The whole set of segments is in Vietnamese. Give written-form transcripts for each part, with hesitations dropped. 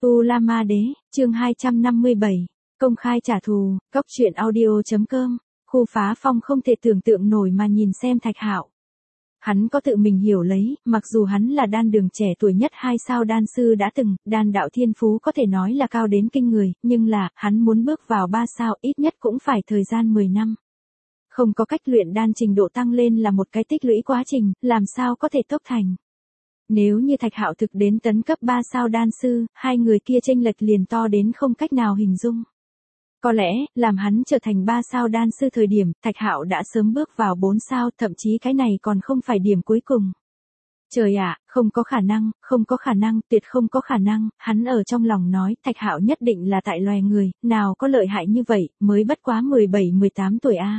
U La Ma Đế, chương 257, công khai trả thù, Cốc truyện audio.com, Khu Phá Phong không thể tưởng tượng nổi mà nhìn xem Thạch Hạo. Hắn có tự mình hiểu lấy, mặc dù hắn là đan đường trẻ tuổi nhất 2 sao đan sư đã từng, đan đạo thiên phú có thể nói là cao đến kinh người, nhưng là, hắn muốn bước vào 3 sao ít nhất cũng phải thời gian 10 năm. Không có cách luyện đan trình độ tăng lên là một cái tích lũy quá trình, làm sao có thể tốc thành. Nếu như Thạch Hạo thực đến tấn cấp 3 sao đan sư, hai người kia chênh lệch liền to đến không cách nào hình dung. Có lẽ, làm hắn trở thành 3 sao đan sư thời điểm, Thạch Hạo đã sớm bước vào 4 sao, thậm chí cái này còn không phải điểm cuối cùng. Trời ạ, không có khả năng, tuyệt không có khả năng, hắn ở trong lòng nói, Thạch Hạo nhất định là tại loài người, nào có lợi hại như vậy, mới bất quá 17-18 tuổi a.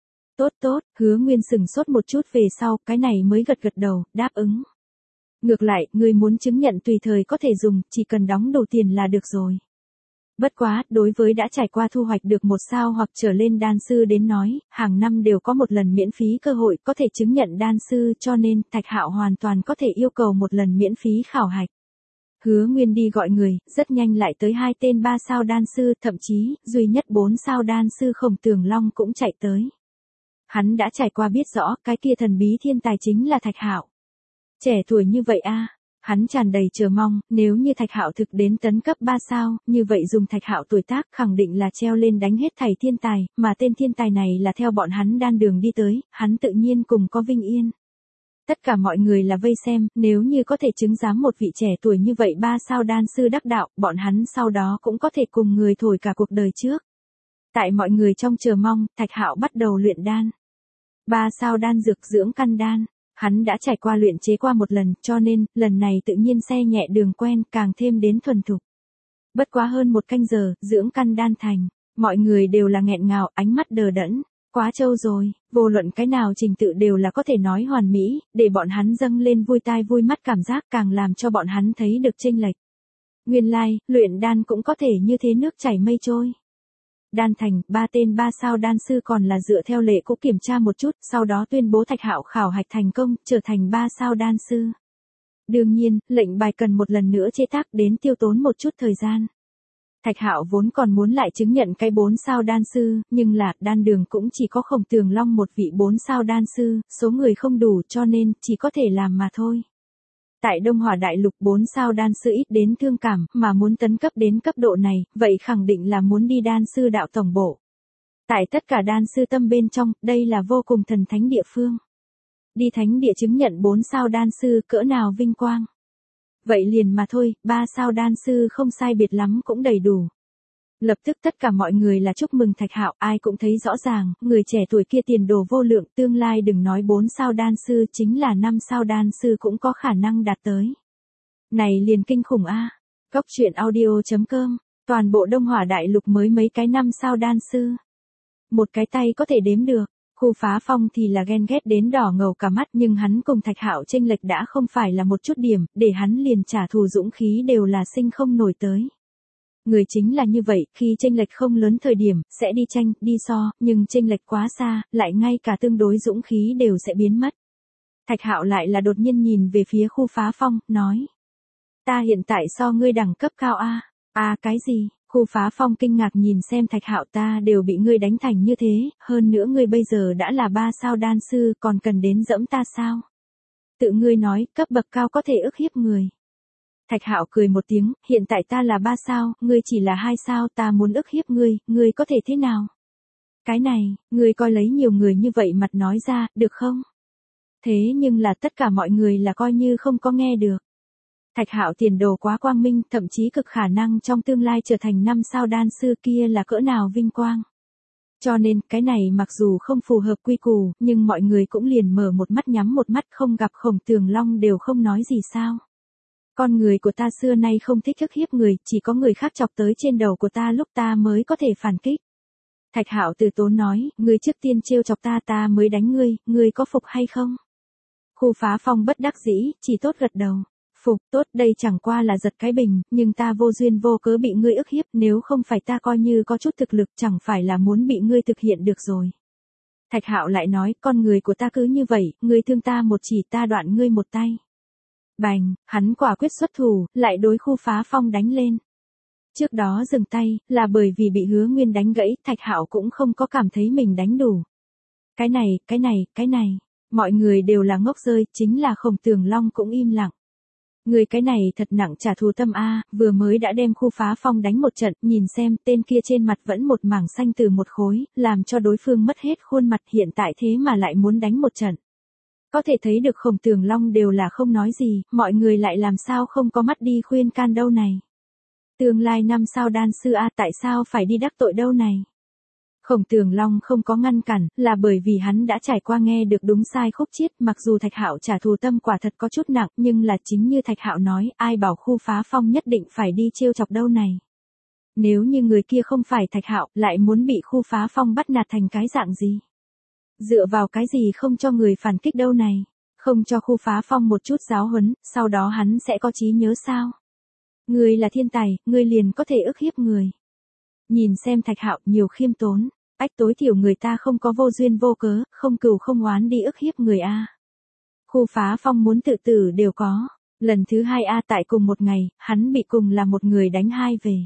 Tốt, Hứa Nguyên sừng sốt một chút về sau, cái này mới gật đầu, đáp ứng. Ngược lại, ngươi muốn chứng nhận tùy thời có thể dùng, chỉ cần đóng đủ tiền là được rồi. Bất quá, đối với đã trải qua thu hoạch được 1 sao hoặc trở lên đan sư đến nói, hàng năm đều có một lần miễn phí cơ hội có thể chứng nhận đan sư, cho nên, Thạch Hạo hoàn toàn có thể yêu cầu một lần miễn phí khảo hạch. Hứa Nguyên đi gọi người, rất nhanh lại tới 2 tên 3 sao đan sư, thậm chí, duy nhất 4 sao đan sư Khổng Tường Long cũng chạy tới. Hắn đã trải qua biết rõ, cái kia thần bí thiên tài chính là Thạch Hạo. Trẻ tuổi như vậy a, hắn tràn đầy chờ mong, nếu như Thạch Hạo thực đến tấn cấp 3 sao, như vậy dùng Thạch Hạo tuổi tác khẳng định là treo lên đánh hết thảy thiên tài, mà tên thiên tài này là theo bọn hắn đan đường đi tới, hắn tự nhiên cùng có vinh yên. Tất cả mọi người là vây xem, nếu như có thể chứng giám một vị trẻ tuổi như vậy 3 sao đan sư đắc đạo, bọn hắn sau đó cũng có thể cùng người thổi cả cuộc đời trước. Tại mọi người trong chờ mong, Thạch Hạo bắt đầu luyện đan. 3 sao đan dược dưỡng căn đan. Hắn đã trải qua luyện chế qua một lần, cho nên, lần này tự nhiên xe nhẹ đường quen, càng thêm đến thuần thục. Bất quá hơn 1 canh giờ, dưỡng căn đan thành. Mọi người đều là nghẹn ngào, ánh mắt đờ đẫn. Quá trâu rồi, vô luận cái nào trình tự đều là có thể nói hoàn mỹ, để bọn hắn dâng lên vui tai vui mắt cảm giác càng làm cho bọn hắn thấy được chênh lệch. Nguyên lai, luyện đan cũng có thể như thế nước chảy mây trôi. Đan thành, 3 tên 3 sao đan sư còn là dựa theo lệ cũ kiểm tra một chút, sau đó tuyên bố Thạch Hạo khảo hạch thành công, trở thành 3 sao đan sư. Đương nhiên, lệnh bài cần một lần nữa chế tác đến tiêu tốn một chút thời gian. Thạch Hạo vốn còn muốn lại chứng nhận cái 4 sao đan sư, nhưng là, đan đường cũng chỉ có Khổng Tường Long một vị 4 sao đan sư, số người không đủ cho nên, chỉ có thể làm mà thôi. Tại Đông Hỏa Đại Lục 4 sao đan sư ít đến thương cảm, mà muốn tấn cấp đến cấp độ này, vậy khẳng định là muốn đi đan sư đạo tổng bộ. Tại tất cả đan sư tâm bên trong, đây là vô cùng thần thánh địa phương. Đi thánh địa chứng nhận 4 sao đan sư cỡ nào vinh quang. Vậy liền mà thôi, 3 sao đan sư không sai biệt lắm cũng đầy đủ. Lập tức tất cả mọi người là chúc mừng Thạch Hạo, ai cũng thấy rõ ràng, người trẻ tuổi kia tiền đồ vô lượng, tương lai đừng nói 4 sao đan sư, chính là 5 sao đan sư cũng có khả năng đạt tới. Này liền kinh khủng a. Cốc truyện audio.com, toàn bộ Đông Hỏa Đại Lục mới mấy cái 5 sao đan sư. Một cái tay có thể đếm được. Khu Phá Phong thì là ghen ghét đến đỏ ngầu cả mắt, nhưng hắn cùng Thạch Hạo chênh lệch đã không phải là một chút điểm, để hắn liền trả thù dũng khí đều là sinh không nổi tới. Người chính là như vậy, khi chênh lệch không lớn thời điểm, sẽ đi tranh, đi so, nhưng chênh lệch quá xa, lại ngay cả tương đối dũng khí đều sẽ biến mất. Thạch Hạo lại là đột nhiên nhìn về phía Khu Phá Phong, nói. Ta hiện tại so ngươi đẳng cấp cao a. Cái gì? Khu Phá Phong kinh ngạc nhìn xem Thạch Hạo, ta đều bị ngươi đánh thành như thế, hơn nữa ngươi bây giờ đã là 3 sao đan sư, còn cần đến dẫm ta sao? Tự ngươi nói, cấp bậc cao có thể ức hiếp người. Thạch Hạo cười một tiếng, hiện tại ta là 3 sao, ngươi chỉ là 2 sao, ta muốn ức hiếp ngươi có thể thế nào? Cái này, ngươi coi lấy nhiều người như vậy mặt nói ra, được không? Thế nhưng là tất cả mọi người là coi như không có nghe được. Thạch Hạo tiền đồ quá quang minh, thậm chí cực khả năng trong tương lai trở thành 5 sao đan sư, kia là cỡ nào vinh quang. Cho nên, cái này mặc dù không phù hợp quy củ, nhưng mọi người cũng liền mở một mắt nhắm một mắt, không gặp Khổng Tường Long đều không nói gì sao. Con người của ta xưa nay không thích ức hiếp người, chỉ có người khác chọc tới trên đầu của ta lúc ta mới có thể phản kích. Thạch Hạo từ tốn nói, ngươi trước tiên trêu chọc ta mới đánh ngươi có phục hay không? Khu Phá Phong bất đắc dĩ, chỉ tốt gật đầu. Phục, tốt, đây chẳng qua là giật cái bình, nhưng ta vô duyên vô cớ bị ngươi ức hiếp, nếu không phải ta coi như có chút thực lực, chẳng phải là muốn bị ngươi thực hiện được rồi. Thạch Hạo lại nói, con người của ta cứ như vậy, ngươi thương ta một chỉ, ta đoạn ngươi một tay. Bành, hắn quả quyết xuất thủ, lại đối Khu Phá Phong đánh lên. Trước đó dừng tay, là bởi vì bị Hứa Nguyên đánh gãy, Thạch Hạo cũng không có cảm thấy mình đánh đủ. Cái này, mọi người đều là ngốc rơi, chính là Khổng Tường Long cũng im lặng. Người cái này thật nặng trả thù tâm a, vừa mới đã đem Khu Phá Phong đánh một trận, nhìn xem, tên kia trên mặt vẫn một mảng xanh từ một khối, làm cho đối phương mất hết khuôn mặt, hiện tại thế mà lại muốn đánh một trận. Có thể thấy được Khổng Tường Long đều là không nói gì, mọi người lại làm sao không có mắt đi khuyên can đâu này. Tương lai 5 sao đan sư a, tại sao phải đi đắc tội đâu này. Khổng Tường Long không có ngăn cản, là bởi vì hắn đã trải qua nghe được đúng sai khúc chiết, mặc dù Thạch Hạo trả thù tâm quả thật có chút nặng, nhưng là chính như Thạch Hạo nói, ai bảo Khu Phá Phong nhất định phải đi trêu chọc đâu này. Nếu như người kia không phải Thạch Hạo, lại muốn bị Khu Phá Phong bắt nạt thành cái dạng gì? Dựa vào cái gì không cho người phản kích đâu này? Không cho Khu Phá Phong một chút giáo huấn, sau đó hắn sẽ có trí nhớ sao? Người là thiên tài, người liền có thể ức hiếp người. Nhìn xem Thạch Hạo nhiều khiêm tốn. Ách, tối thiểu người ta không có vô duyên vô cớ, không cừu không oán đi ức hiếp người a. Khu Phá Phong muốn tự tử đều có. Lần thứ 2 a, tại cùng một ngày, hắn bị cùng là một người đánh hai về.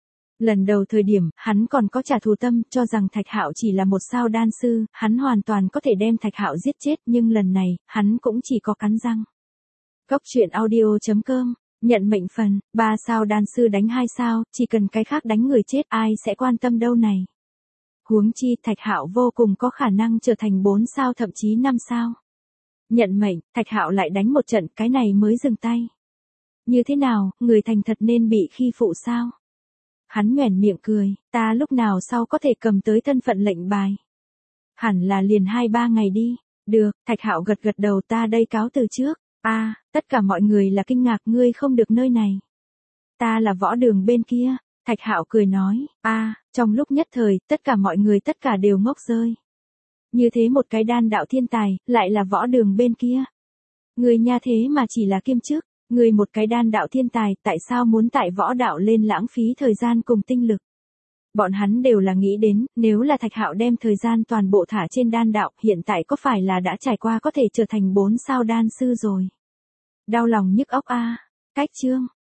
Lần đầu thời điểm, hắn còn có trả thù tâm, cho rằng Thạch Hạo chỉ là một sao đan sư, hắn hoàn toàn có thể đem Thạch Hạo giết chết, nhưng lần này, hắn cũng chỉ có cắn răng. Cốc truyện audio.com, nhận mệnh phần, 3 sao đan sư đánh 2 sao, chỉ cần cái khác đánh người chết, ai sẽ quan tâm đâu này. Huống chi Thạch Hạo vô cùng có khả năng trở thành 4 sao thậm chí 5 sao. Nhận mệnh, Thạch Hạo lại đánh một trận, cái này mới dừng tay. Như thế nào, người thành thật nên bị khi phụ sao? Hắn nhoẻn miệng cười, ta lúc nào sau có thể cầm tới thân phận lệnh bài. Hẳn là liền 2-3 ngày đi. Được, Thạch Hạo gật gật đầu, ta đây cáo từ trước. Tất cả mọi người là kinh ngạc, ngươi không được nơi này. Ta là Võ Đường bên kia. Thạch Hạo cười nói, trong lúc nhất thời, tất cả mọi người tất cả đều ngốc rơi. Như thế một cái đan đạo thiên tài, lại là Võ Đường bên kia. Người nha thế mà chỉ là kiêm chức, người một cái đan đạo thiên tài, tại sao muốn tại võ đạo lên lãng phí thời gian cùng tinh lực. Bọn hắn đều là nghĩ đến, nếu là Thạch Hạo đem thời gian toàn bộ thả trên đan đạo, hiện tại có phải là đã trải qua có thể trở thành 4 sao đan sư rồi. Đau lòng nhức óc a. Cách chương